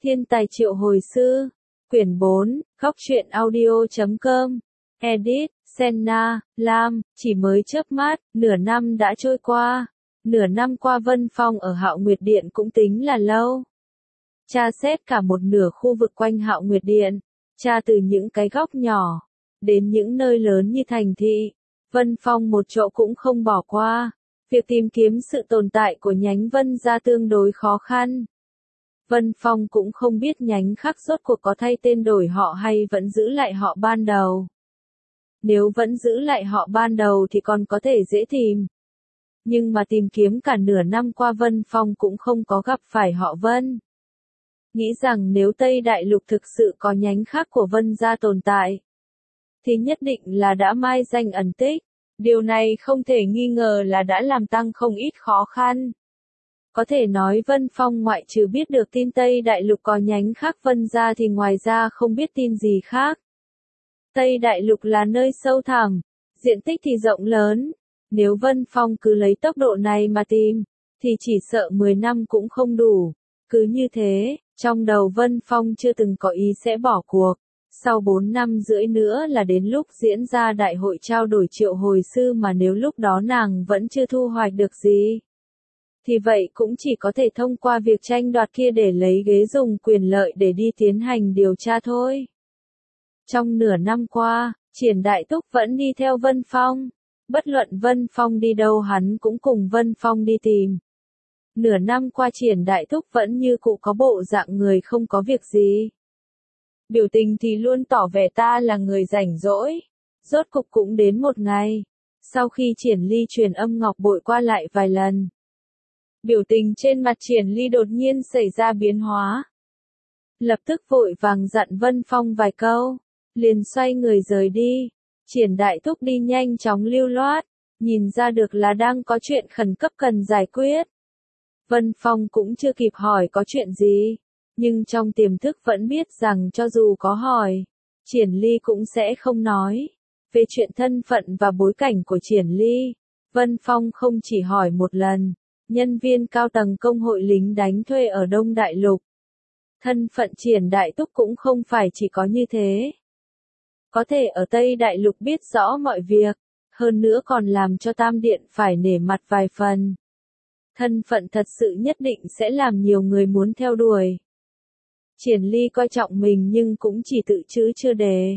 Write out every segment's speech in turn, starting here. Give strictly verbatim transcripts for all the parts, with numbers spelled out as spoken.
Thiên tài triệu hồi sư. Quyển bốn, góc truyện audio chấm com. Edit, Senna, Lam, chỉ mới chớp mắt, nửa năm đã trôi qua. Nửa năm qua Vân Phong ở Hạo Nguyệt Điện cũng tính là lâu. Tra xét cả một nửa khu vực quanh Hạo Nguyệt Điện, tra từ những cái góc nhỏ, đến những nơi lớn như thành thị, Vân Phong một chỗ cũng không bỏ qua. Việc tìm kiếm sự tồn tại của nhánh Vân gia tương đối khó khăn. Vân Phong cũng không biết nhánh khác rốt cuộc có thay tên đổi họ hay vẫn giữ lại họ ban đầu. Nếu vẫn giữ lại họ ban đầu thì còn có thể dễ tìm. Nhưng mà tìm kiếm cả nửa năm qua Vân Phong cũng không có gặp phải họ Vân. Nghĩ rằng nếu Tây Đại Lục thực sự có nhánh khác của Vân gia tồn tại, thì nhất định là đã mai danh ẩn tích. Điều này không thể nghi ngờ là đã làm tăng không ít khó khăn. Có thể nói Vân Phong ngoại trừ biết được tin Tây Đại Lục có nhánh khác Vân gia thì ngoài ra không biết tin gì khác. Tây Đại Lục là nơi sâu thẳm, diện tích thì rộng lớn. Nếu Vân Phong cứ lấy tốc độ này mà tìm, thì chỉ sợ mười năm cũng không đủ. Cứ như thế, trong đầu Vân Phong chưa từng có ý sẽ bỏ cuộc. Sau bốn năm rưỡi nữa là đến lúc diễn ra đại hội trao đổi triệu hồi sư mà nếu lúc đó nàng vẫn chưa thu hoạch được gì, thì vậy cũng chỉ có thể thông qua việc tranh đoạt kia để lấy ghế dùng quyền lợi để đi tiến hành điều tra thôi. Trong nửa năm qua, Triển Đại Túc vẫn đi theo Vân Phong. Bất luận Vân Phong đi đâu hắn cũng cùng Vân Phong đi tìm. Nửa năm qua Triển Đại Túc vẫn như cụ có bộ dạng người không có việc gì. Biểu tình thì luôn tỏ vẻ ta là người rảnh rỗi. Rốt cục cũng đến một ngày. Sau khi Triển Ly truyền âm ngọc bội qua lại vài lần, biểu tình trên mặt Triển Ly đột nhiên xảy ra biến hóa. Lập tức vội vàng dặn Vân Phong vài câu, liền xoay người rời đi. Triển Đại Túc đi nhanh chóng lưu loát, nhìn ra được là đang có chuyện khẩn cấp cần giải quyết. Vân Phong cũng chưa kịp hỏi có chuyện gì, nhưng trong tiềm thức vẫn biết rằng cho dù có hỏi, Triển Ly cũng sẽ không nói. Về chuyện thân phận và bối cảnh của Triển Ly, Vân Phong không chỉ hỏi một lần, nhân viên cao tầng công hội lính đánh thuê ở Đông Đại Lục. Thân phận Triển Đại Túc cũng không phải chỉ có như thế. Có thể ở Tây Đại Lục biết rõ mọi việc, hơn nữa còn làm cho Tam Điện phải nể mặt vài phần. Thân phận thật sự nhất định sẽ làm nhiều người muốn theo đuổi. Triển Ly coi trọng mình nhưng cũng chỉ tự chữ chưa đề.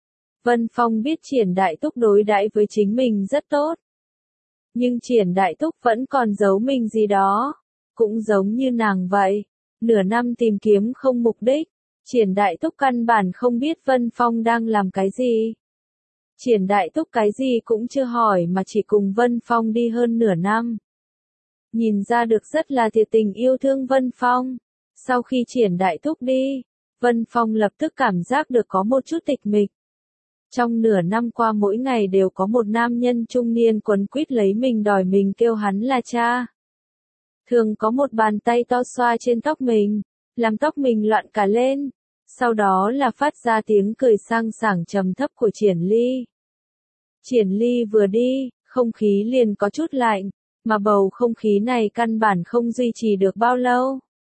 Vân Phong biết Triển Đại Túc đối đãi với chính mình rất tốt. Nhưng Triển Đại Túc vẫn còn giấu mình gì đó. Cũng giống như nàng vậy. Nửa năm tìm kiếm không mục đích. Triển Đại Túc căn bản không biết Vân Phong đang làm cái gì. Triển Đại Túc cái gì cũng chưa hỏi mà chỉ cùng Vân Phong đi hơn nửa năm. Nhìn ra được rất là thiệt tình yêu thương Vân Phong. Sau khi Triển Đại Túc đi, Vân Phong lập tức cảm giác được có một chút tịch mịch. Trong nửa năm qua mỗi ngày đều có một nam nhân trung niên quấn quýt lấy mình đòi mình kêu hắn là cha. Thường có một bàn tay to xoa trên tóc mình, làm tóc mình loạn cả lên. Sau đó là phát ra tiếng cười sang sảng trầm thấp của Triển Ly. Triển Ly vừa đi, không khí liền có chút lạnh, mà bầu không khí này căn bản không duy trì được bao lâu.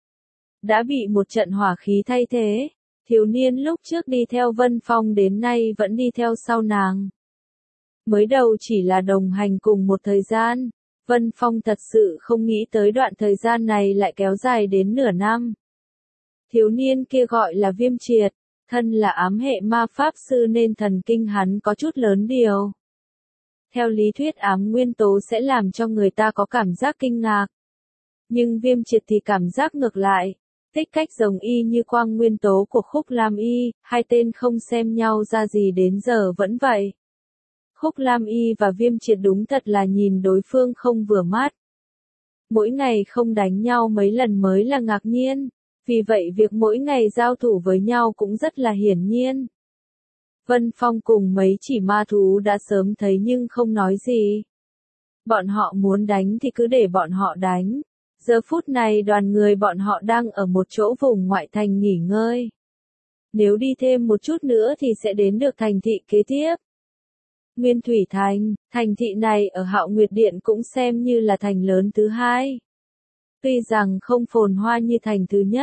Đã bị một trận hỏa khí thay thế. Thiếu niên lúc trước đi theo Vân Phong đến nay vẫn đi theo sau nàng. Mới đầu chỉ là đồng hành cùng một thời gian, Vân Phong thật sự không nghĩ tới đoạn thời gian này lại kéo dài đến nửa năm. Thiếu niên kia gọi là Viêm Triệt, thân là ám hệ ma pháp sư nên thần kinh hắn có chút lớn điều. Theo lý thuyết ám nguyên tố sẽ làm cho người ta có cảm giác kinh ngạc. Nhưng Viêm Triệt thì cảm giác ngược lại. Tích cách giống y như quang nguyên tố của Khúc Lam Y, hai tên không xem nhau ra gì đến giờ vẫn vậy. Khúc Lam Y và Viêm Triệt đúng thật là nhìn đối phương không vừa mắt. Mỗi ngày không đánh nhau mấy lần mới là ngạc nhiên, vì vậy việc mỗi ngày giao thủ với nhau cũng rất là hiển nhiên. Vân Phong cùng mấy chỉ ma thú đã sớm thấy nhưng không nói gì. Bọn họ muốn đánh thì cứ để bọn họ đánh. Giờ phút này đoàn người bọn họ đang ở một chỗ vùng ngoại thành nghỉ ngơi. Nếu đi thêm một chút nữa thì sẽ đến được thành thị kế tiếp. Nguyên Thủy Thành, thành thị này ở Hạo Nguyệt Điện cũng xem như là thành lớn thứ hai. Tuy rằng không phồn hoa như thành thứ nhất,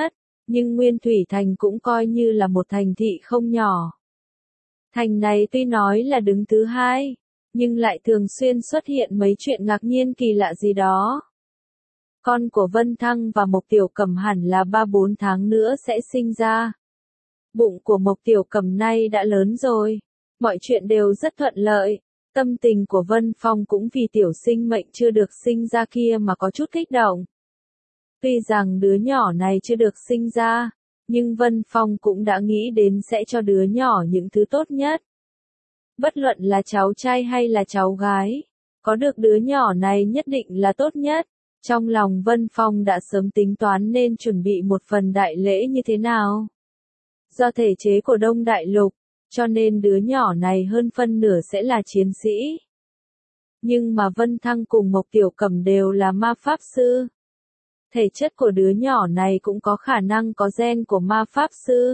nhưng Nguyên Thủy Thành cũng coi như là một thành thị không nhỏ. Thành này tuy nói là đứng thứ hai, nhưng lại thường xuyên xuất hiện mấy chuyện ngạc nhiên kỳ lạ gì đó. Con của Vân Thăng và Mộc Tiểu Cẩm hẳn là ba bốn tháng nữa sẽ sinh ra. Bụng của Mộc Tiểu Cẩm nay đã lớn rồi, mọi chuyện đều rất thuận lợi. Tâm tình của Vân Phong cũng vì tiểu sinh mệnh chưa được sinh ra kia mà có chút kích động. Tuy rằng đứa nhỏ này chưa được sinh ra, nhưng Vân Phong cũng đã nghĩ đến sẽ cho đứa nhỏ những thứ tốt nhất. Bất luận là cháu trai hay là cháu gái, có được đứa nhỏ này nhất định là tốt nhất. Trong lòng Vân Phong đã sớm tính toán nên chuẩn bị một phần đại lễ như thế nào. Do thể chế của Đông Đại Lục, cho nên đứa nhỏ này hơn phân nửa sẽ là chiến sĩ. Nhưng mà Vân Thăng cùng Mộc Tiểu Cẩm đều là ma pháp sư. Thể chất của đứa nhỏ này cũng có khả năng có gen của ma pháp sư.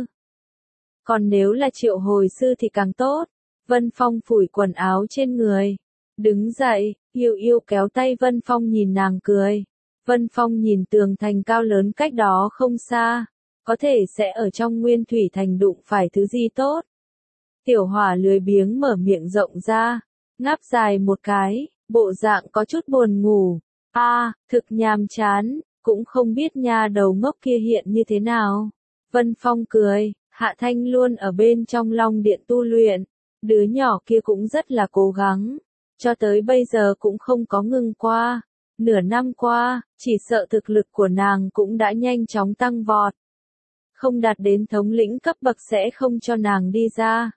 Còn nếu là triệu hồi sư thì càng tốt. Vân Phong phủi quần áo trên người. Đứng dậy, Yêu Yêu kéo tay Vân Phong nhìn nàng cười. Vân Phong nhìn tường thành cao lớn cách đó không xa. Có thể sẽ ở trong Nguyên Thủy Thành đụng phải thứ gì tốt. Tiểu Hỏa lười biếng mở miệng rộng ra. Ngáp dài một cái, bộ dạng có chút buồn ngủ. A, à, thực nhàm chán, cũng không biết nha đầu ngốc kia hiện như thế nào. Vân Phong cười, Hạ Thanh luôn ở bên trong Long Điện tu luyện. Đứa nhỏ kia cũng rất là cố gắng. Cho tới bây giờ cũng không có ngừng qua. Nửa năm qua, chỉ sợ thực lực của nàng cũng đã nhanh chóng tăng vọt. Không đạt đến thống lĩnh cấp bậc sẽ không cho nàng đi ra.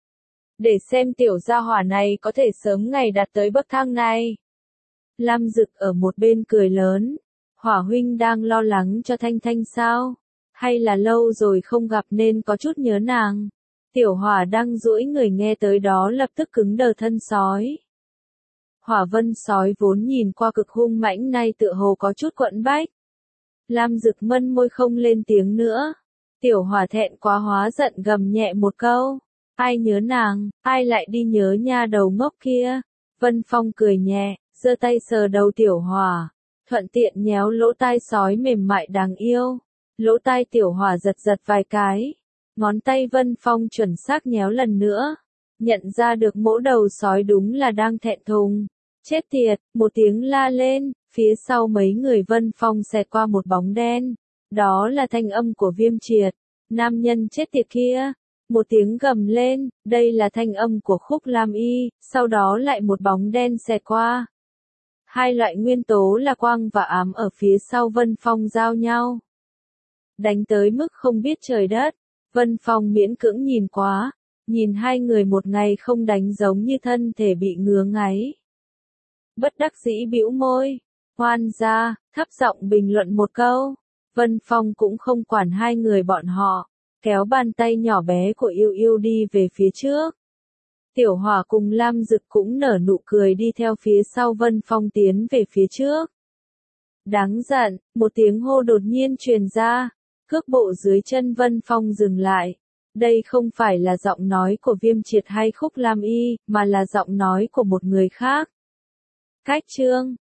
Để xem tiểu gia hỏa này có thể sớm ngày đạt tới bậc thang này. Lam Dực ở một bên cười lớn. Hỏa huynh đang lo lắng cho Thanh Thanh sao? Hay là lâu rồi không gặp nên có chút nhớ nàng? Tiểu Hỏa đang duỗi người nghe tới đó lập tức cứng đờ thân sói. Hỏa Vân sói vốn nhìn qua cực hung mãnh nay tựa hồ có chút quẫn bách. Lam Dực mân môi không lên tiếng nữa. Tiểu Hỏa thẹn quá hóa giận gầm nhẹ một câu. Ai nhớ nàng, ai lại đi nhớ nha đầu ngốc kia. Vân Phong cười nhẹ, giơ tay sờ đầu Tiểu Hỏa, thuận tiện nhéo lỗ tai sói mềm mại đáng yêu. Lỗ tai Tiểu Hỏa giật giật vài cái. Ngón tay Vân Phong chuẩn xác nhéo lần nữa. Nhận ra được mỗ đầu sói đúng là đang thẹn thùng. Chết tiệt, một tiếng la lên, phía sau mấy người Vân Phong xẹt qua một bóng đen. Đó là thanh âm của Viêm Triệt. Nam nhân chết tiệt kia. Một tiếng gầm lên, đây là thanh âm của Khúc Lam Y, sau đó lại một bóng đen xẹt qua. Hai loại nguyên tố là quang và ám ở phía sau Vân Phong giao nhau. Đánh tới mức không biết trời đất, Vân Phong miễn cưỡng nhìn quá, nhìn hai người một ngày không đánh giống như thân thể bị ngứa ngáy. Bất đắc dĩ bĩu môi, hoan ra, thấp giọng bình luận một câu. Vân Phong cũng không quản hai người bọn họ, kéo bàn tay nhỏ bé của Yêu Yêu đi về phía trước. Tiểu Hỏa cùng Lam Dực cũng nở nụ cười đi theo phía sau Vân Phong tiến về phía trước. Đáng giận, một tiếng hô đột nhiên truyền ra, cước bộ dưới chân Vân Phong dừng lại. Đây không phải là giọng nói của Viêm Triệt hay Khúc Lam Y, mà là giọng nói của một người khác. Cách chương